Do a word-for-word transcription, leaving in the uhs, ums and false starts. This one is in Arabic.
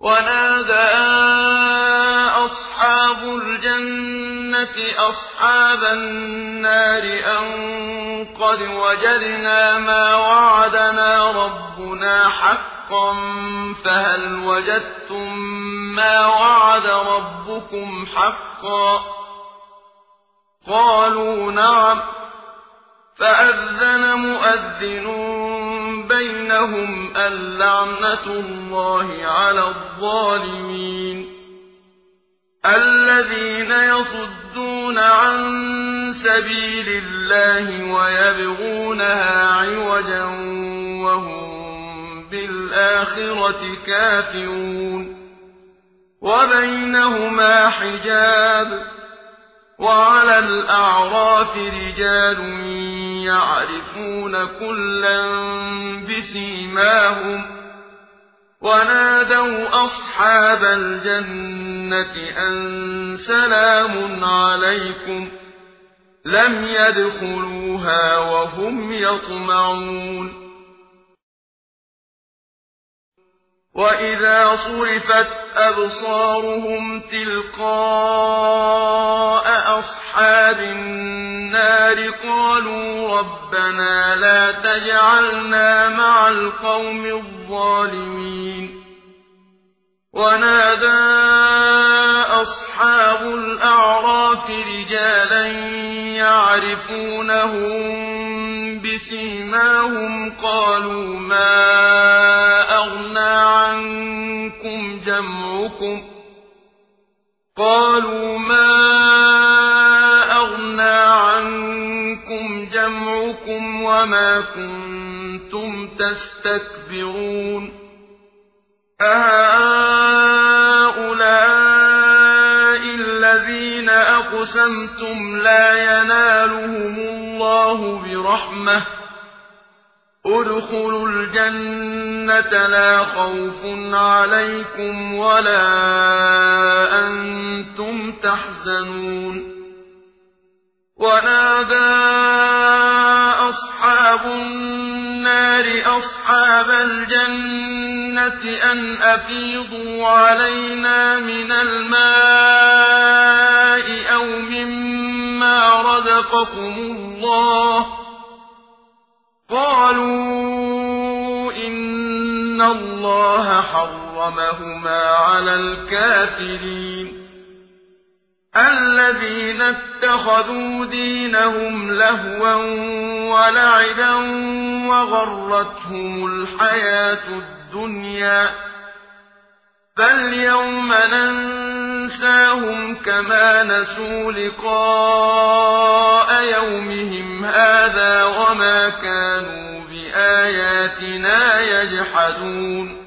ونادى أصحاب الجنة أصحاب النار أن قد وجدنا ما وعدنا ربنا حقا فهل وجدتم ما وعد ربكم حقا قالوا نعم فأذن مؤذن بينهم اللعنة الله على الظالمين الذين يصدون عن سبيل الله ويبغونها عوجا وهم بالآخرة كافرون وبينهما حجاب وعلى الأعراف رجال يعرفون كلا بسيماهم ونادوا أصحاب الجنة أن سلام عليكم لم يدخلوها وهم يطمعون وإذا صرفت أبصارهم تلقاء أصحاب النار قالوا ربنا لا تجعلنا مع القوم الظالمين ونادى أصحاب الأعراف رجالا يعرفونهم بسيماهم قالوا ما أغنى عنكم جمعكم قالوا ما أغنى عنكم جمعكم وما كنتم تستكبرون أهؤلاء الذين أقسمتم لا ينالهم الله برحمة ادخلوا الجنة لا خوف عليكم ولا أنتم تحزنون ونادى أصحاب النار أصحاب الجنة أن أفيضوا علينا من الماء أو مما رزقكم الله قالوا إن الله حرمهما على الكافرين الذين اتخذوا دينهم لهوا ولعبا وغرتهم الحياة الدنيا فاليوم ننساهم كما نسوا لقاء يومهم هذا وما كانوا بآياتنا يجحدون